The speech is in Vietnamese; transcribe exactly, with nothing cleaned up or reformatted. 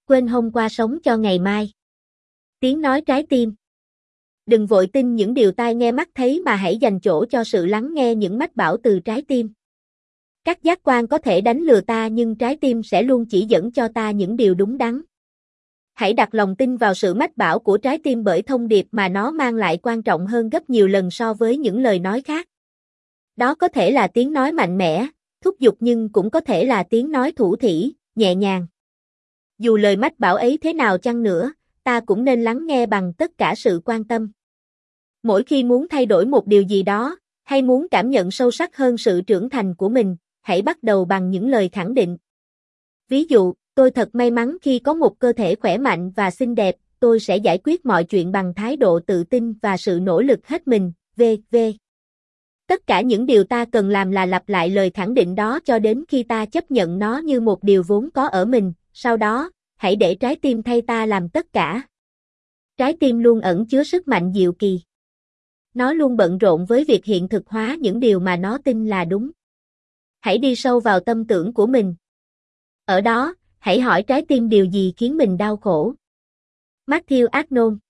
quên hôm qua sống cho ngày mai. Tiếng nói trái tim. Đừng vội tin những điều tai nghe mắt thấy mà hãy dành chỗ cho sự lắng nghe những mách bảo từ trái tim. Các giác quan có thể đánh lừa ta nhưng trái tim sẽ luôn chỉ dẫn cho ta những điều đúng đắn. Hãy đặt lòng tin vào sự mách bảo của trái tim bởi thông điệp mà nó mang lại quan trọng hơn gấp nhiều lần so với những lời nói khác. Đó có thể là tiếng nói mạnh mẽ, thúc giục nhưng cũng có thể là tiếng nói thủ thỉ, nhẹ nhàng. Dù lời mách bảo ấy thế nào chăng nữa, ta cũng nên lắng nghe bằng tất cả sự quan tâm. Mỗi khi muốn thay đổi một điều gì đó, hay muốn cảm nhận sâu sắc hơn sự trưởng thành của mình, hãy bắt đầu bằng những lời khẳng định. Ví dụ, tôi thật may mắn khi có một cơ thể khỏe mạnh và xinh đẹp, tôi sẽ giải quyết mọi chuyện bằng thái độ tự tin và sự nỗ lực hết mình, vân vân. Tất cả những điều ta cần làm là lặp lại lời khẳng định đó cho đến khi ta chấp nhận nó như một điều vốn có ở mình, sau đó, hãy để trái tim thay ta làm tất cả. Trái tim luôn ẩn chứa sức mạnh diệu kỳ. Nó luôn bận rộn với việc hiện thực hóa những điều mà nó tin là đúng. Hãy đi sâu vào tâm tưởng của mình. Ở đó, hãy hỏi trái tim điều gì khiến mình đau khổ. Matthew Arnold